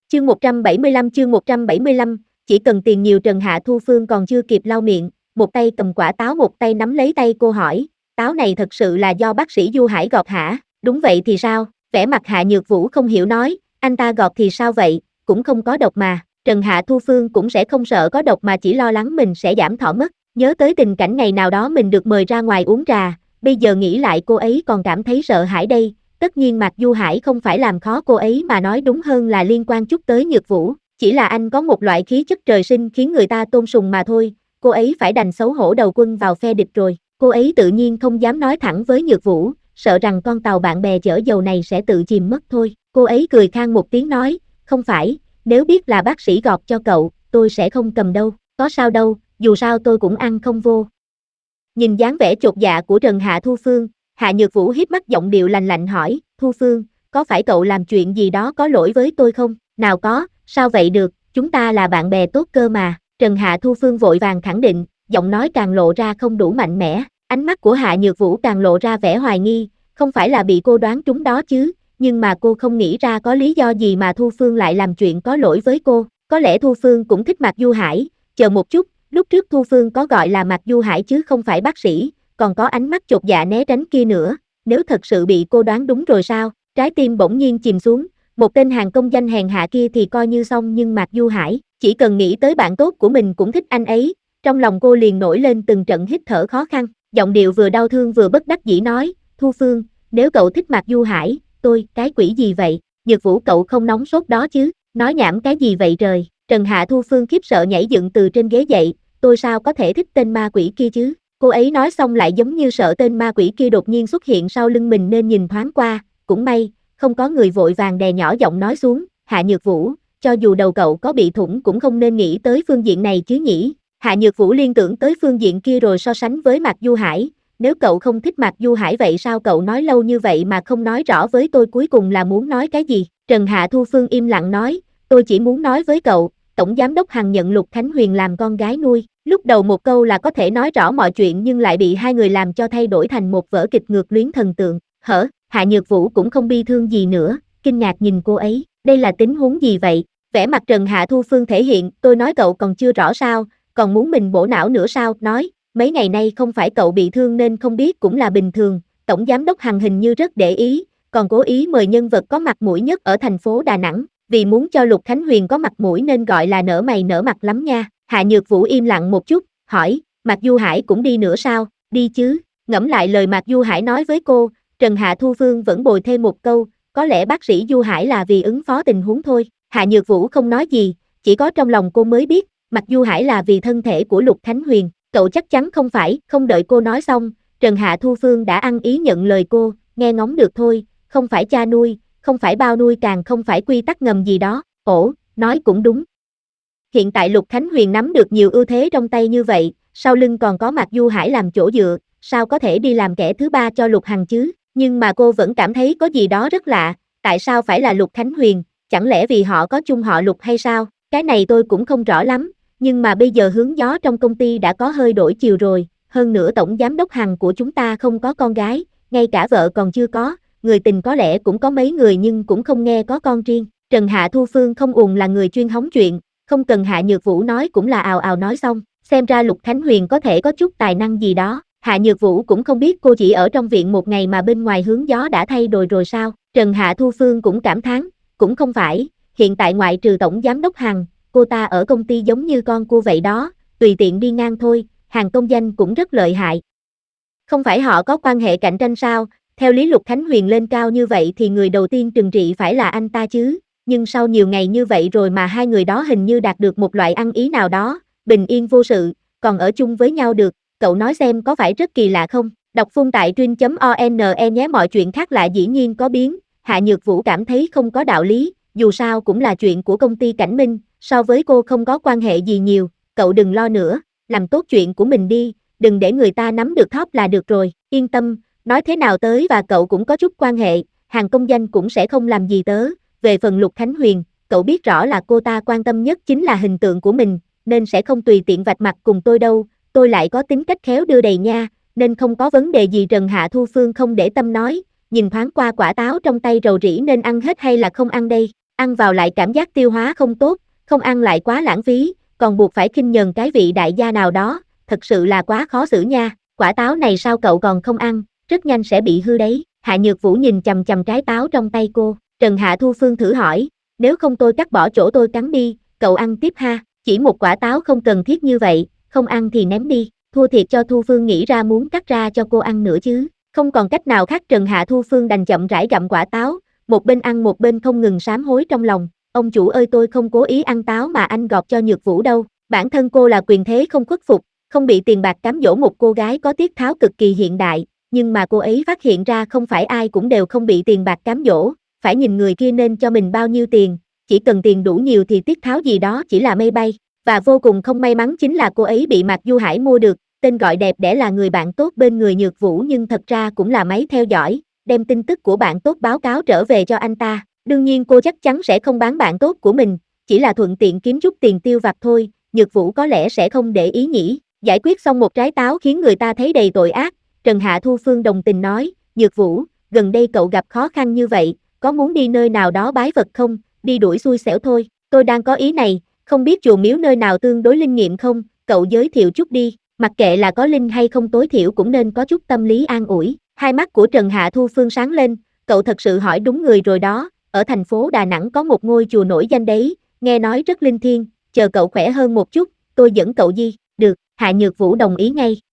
chương 175, chỉ cần tiền nhiều. Trần Hạ Thu Phương còn chưa kịp lau miệng, một tay cầm quả táo một tay nắm lấy tay cô hỏi, táo này thật sự là do bác sĩ Du Hải gọt hả? Đúng vậy thì sao? Vẻ mặt Hạ Nhược Vũ không hiểu nói, anh ta gọt thì sao vậy, cũng không có độc mà. Trần Hạ Thu Phương cũng sẽ không sợ có độc mà chỉ lo lắng mình sẽ giảm thọ mất, nhớ tới tình cảnh ngày nào đó mình được mời ra ngoài uống trà, bây giờ nghĩ lại cô ấy còn cảm thấy sợ hãi đây. Tất nhiên Mạc Du Hải không phải làm khó cô ấy mà nói đúng hơn là liên quan chút tới Nhược Vũ, chỉ là anh có một loại khí chất trời sinh khiến người ta tôn sùng mà thôi, cô ấy phải đành xấu hổ đầu quân vào phe địch rồi. Cô ấy tự nhiên không dám nói thẳng với Nhược Vũ, sợ rằng con tàu bạn bè chở dầu này sẽ tự chìm mất thôi. Cô ấy cười khan một tiếng nói, không phải, nếu biết là bác sĩ gọt cho cậu, tôi sẽ không cầm đâu, có sao đâu, dù sao tôi cũng ăn không vô. Nhìn dáng vẻ chột dạ của Trần Hạ Thu Phương, Hạ Nhược Vũ híp mắt giọng điệu lạnh lạnh hỏi, Thu Phương, có phải cậu làm chuyện gì đó có lỗi với tôi không? Nào có, sao vậy được, chúng ta là bạn bè tốt cơ mà. Trần Hạ Thu Phương vội vàng khẳng định, giọng nói càng lộ ra không đủ mạnh mẽ, ánh mắt của Hạ Nhược Vũ càng lộ ra vẻ hoài nghi, không phải là bị cô đoán trúng đó chứ, nhưng mà cô không nghĩ ra có lý do gì mà Thu Phương lại làm chuyện có lỗi với cô, có lẽ Thu Phương cũng thích Mạc Du Hải, chờ một chút, lúc trước Thu Phương có gọi là Mạc Du Hải chứ không phải bác sĩ, còn có ánh mắt chột dạ né tránh kia nữa, nếu thật sự bị cô đoán đúng rồi sao, trái tim bỗng nhiên chìm xuống, một tên hàng công danh hèn hạ kia thì coi như xong nhưng Mạc Du Hải, chỉ cần nghĩ tới bạn tốt của mình cũng thích anh ấy, trong lòng cô liền nổi lên từng trận hít thở khó khăn, giọng điệu vừa đau thương vừa bất đắc dĩ nói, Thu Phương, nếu cậu thích Mạc Du Hải, tôi, cái quỷ gì vậy, Nhược Vũ cậu không nóng sốt đó chứ, nói nhảm cái gì vậy trời, Trần Hạ Thu Phương khiếp sợ nhảy dựng từ trên ghế dậy, tôi sao có thể thích tên ma quỷ kia chứ, cô ấy nói xong lại giống như sợ tên ma quỷ kia đột nhiên xuất hiện sau lưng mình nên nhìn thoáng qua, cũng may, không có người vội vàng đè nhỏ giọng nói xuống, Hạ Nhược Vũ, cho dù đầu cậu có bị thủng cũng không nên nghĩ tới phương diện này chứ nhỉ. Hạ Nhược Vũ liên tưởng tới phương diện kia rồi so sánh với Mạc Du Hải, nếu cậu không thích Mạc Du Hải vậy sao cậu nói lâu như vậy mà không nói rõ với tôi cuối cùng là muốn nói cái gì? Trần Hạ Thu Phương im lặng nói, tôi chỉ muốn nói với cậu, Tổng Giám đốc Hằng nhận Lục Khánh Huyền làm con gái nuôi, lúc đầu một câu là có thể nói rõ mọi chuyện nhưng lại bị hai người làm cho thay đổi thành một vở kịch ngược luyến thần tượng, Hạ Nhược Vũ cũng không bi thương gì nữa, kinh ngạc nhìn cô ấy, đây là tình huống gì vậy? Vẻ mặt Trần Hạ Thu Phương thể hiện, tôi nói cậu còn chưa rõ sao, còn muốn mình bổ não nữa sao, nói, mấy ngày nay không phải cậu bị thương nên không biết cũng là bình thường, Tổng Giám đốc Hằng hình như rất để ý, còn cố ý mời nhân vật có mặt mũi nhất ở thành phố Đà Nẵng, vì muốn cho Lục Khánh Huyền có mặt mũi nên gọi là nở mày nở mặt lắm nha. Hạ Nhược Vũ im lặng một chút, hỏi, Mạc Du Hải cũng đi nữa sao, đi chứ, ngẫm lại lời Mạc Du Hải nói với cô, Trần Hạ Thu Phương vẫn bồi thêm một câu, có lẽ bác sĩ Du Hải là vì ứng phó tình huống thôi, Hạ Nhược Vũ không nói gì, chỉ có trong lòng cô mới biết, Mạc Du Hải là vì thân thể của Lục Khánh Huyền, cậu chắc chắn không phải, không đợi cô nói xong, Trần Hạ Thu Phương đã ăn ý nhận lời cô, nghe ngóng được thôi, không phải cha nuôi, không phải bao nuôi càng không phải quy tắc ngầm gì đó, nói cũng đúng. Hiện tại Lục Khánh Huyền nắm được nhiều ưu thế trong tay như vậy, sau lưng còn có Mạc Du Hải làm chỗ dựa, sao có thể đi làm kẻ thứ ba cho Lục Hằng chứ, nhưng mà cô vẫn cảm thấy có gì đó rất lạ, tại sao phải là Lục Khánh Huyền, chẳng lẽ vì họ có chung họ Lục hay sao, cái này tôi cũng không rõ lắm, nhưng mà bây giờ hướng gió trong công ty đã có hơi đổi chiều rồi, hơn nữa Tổng Giám đốc Hằng của chúng ta không có con gái, ngay cả vợ còn chưa có, người tình có lẽ cũng có mấy người nhưng cũng không nghe có con riêng, Trần Hạ Thu Phương không uổng là người chuyên hóng chuyện, không cần Hạ Nhược Vũ nói cũng là ào ào nói xong, xem ra Lục Khánh Huyền có thể có chút tài năng gì đó, Hạ Nhược Vũ cũng không biết cô chỉ ở trong viện một ngày mà bên ngoài hướng gió đã thay đổi rồi sao, Trần Hạ Thu Phương cũng cảm thán, cũng không phải, hiện tại ngoại trừ Tổng Giám đốc Hằng, cô ta ở công ty giống như con cua vậy đó, tùy tiện đi ngang thôi, Hằng công danh cũng rất lợi hại. Không phải họ có quan hệ cạnh tranh sao, theo lý Lục Khánh Huyền lên cao như vậy thì người đầu tiên trừng trị phải là anh ta chứ, nhưng sau nhiều ngày như vậy rồi mà hai người đó hình như đạt được một loại ăn ý nào đó, bình yên vô sự, còn ở chung với nhau được, cậu nói xem có phải rất kỳ lạ không? Đọc phun tại truyện.one nhé. Mọi chuyện khác lạ dĩ nhiên có biến, Hạ Nhược Vũ cảm thấy không có đạo lý, dù sao cũng là chuyện của công ty Cảnh Minh, so với cô không có quan hệ gì nhiều, cậu đừng lo nữa, làm tốt chuyện của mình đi, đừng để người ta nắm được thóp là được rồi, yên tâm, nói thế nào tới và cậu cũng có chút quan hệ, Hàn công danh cũng sẽ không làm gì tớ, về phần Lục Khánh Huyền, cậu biết rõ là cô ta quan tâm nhất chính là hình tượng của mình, nên sẽ không tùy tiện vạch mặt cùng tôi đâu, tôi lại có tính cách khéo đưa đầy nha, nên không có vấn đề gì. Trần Hạ Thu Phương không để tâm nói, nhìn thoáng qua quả táo trong tay rầu rĩ nên ăn hết hay là không ăn đây, ăn vào lại cảm giác tiêu hóa không tốt, không ăn lại quá lãng phí, còn buộc phải khinh nhờn cái vị đại gia nào đó, thật sự là quá khó xử nha, quả táo này sao cậu còn không ăn, rất nhanh sẽ bị hư đấy. Hạ Nhược Vũ nhìn chằm chằm trái táo trong tay cô, Trần Hạ Thu Phương thử hỏi, nếu không tôi cắt bỏ chỗ tôi cắn đi, cậu ăn tiếp ha, chỉ một quả táo không cần thiết như vậy, không ăn thì ném đi, thua thiệt cho Thu Phương nghĩ ra muốn cắt ra cho cô ăn nữa chứ, không còn cách nào khác Trần Hạ Thu Phương đành chậm rãi gặm quả táo, một bên ăn một bên không ngừng sám hối trong lòng, ông chủ ơi tôi không cố ý ăn táo mà anh gọt cho Nhược Vũ đâu, bản thân cô là quyền thế không khuất phục, không bị tiền bạc cám dỗ một cô gái có tiết tháo cực kỳ hiện đại, nhưng mà cô ấy phát hiện ra không phải ai cũng đều không bị tiền bạc cám dỗ, phải nhìn người kia nên cho mình bao nhiêu tiền, chỉ cần tiền đủ nhiều thì tiết tháo gì đó chỉ là mây bay, và vô cùng không may mắn chính là cô ấy bị Mạc Du Hải mua được, tên gọi đẹp đẽ là người bạn tốt bên người Nhược Vũ nhưng thật ra cũng là máy theo dõi, đem tin tức của bạn tốt báo cáo trở về cho anh ta, đương nhiên cô chắc chắn sẽ không bán bạn tốt của mình, chỉ là thuận tiện kiếm chút tiền tiêu vặt thôi, Nhược Vũ có lẽ sẽ không để ý nhỉ, giải quyết xong một trái táo khiến người ta thấy đầy tội ác, Trần Hạ Thu Phương đồng tình nói, Nhược Vũ, gần đây cậu gặp khó khăn như vậy, có muốn đi nơi nào đó bái Phật không, đi đuổi xui xẻo thôi, tôi đang có ý này, không biết chùa miếu nơi nào tương đối linh nghiệm không, cậu giới thiệu chút đi, mặc kệ là có linh hay không tối thiểu cũng nên có chút tâm lý an ủi, hai mắt của Trần Hạ Thu Phương sáng lên, cậu thật sự hỏi đúng người rồi đó, ở thành phố Đà Nẵng có một ngôi chùa nổi danh đấy, nghe nói rất linh thiêng, chờ cậu khỏe hơn một chút, tôi dẫn cậu đi, được, Hạ Nhược Vũ đồng ý ngay.